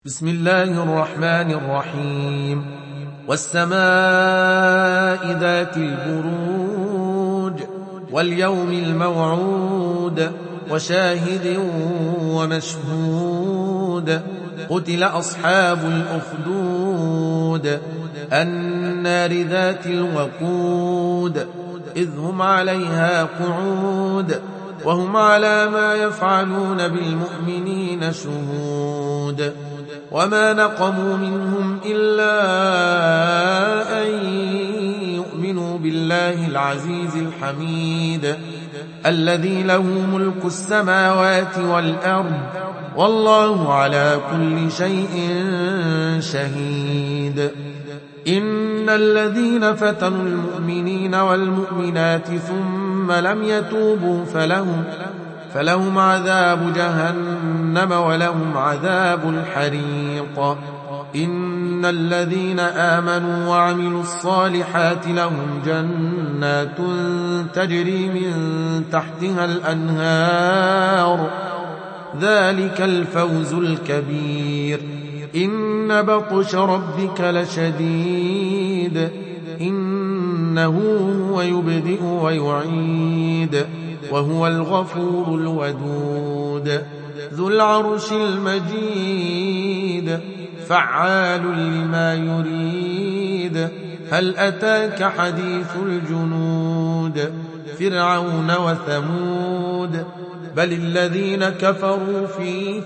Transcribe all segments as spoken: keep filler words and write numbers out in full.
بسم الله الرحمن الرحيم والسماء ذات البروج واليوم الموعود وشاهد ومشهود قتل أصحاب الأخدود النار ذات الوقود إذ هم عليها قعود وهم على ما يفعلون بالمؤمنين شهود وما نقموا منهم إلا أن يؤمنوا بالله العزيز الحميد الذي له ملك السماوات والأرض والله على كل شيء شهيد إن الذين فتنوا المؤمنين والمؤمنات ثم لم يتوبوا فلهم فلهم عذاب جهنم ولهم عذاب الحريق إن الذين آمنوا وعملوا الصالحات لهم جنات تجري من تحتها الأنهار ذلك الفوز الكبير إن بطش ربك لشديد إنه هو يبدئ ويعيد وهو الغفور الودود ذو العرش المجيد فعال لما يريد هل أتاك حديث الجنود فرعون وثمود بل الذين كفروا في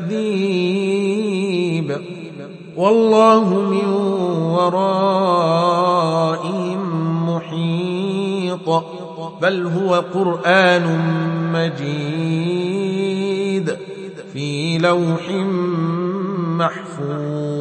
تكذيب والله من ورائهم محيط بل هو قرآن مجيد في لوح محفوظ.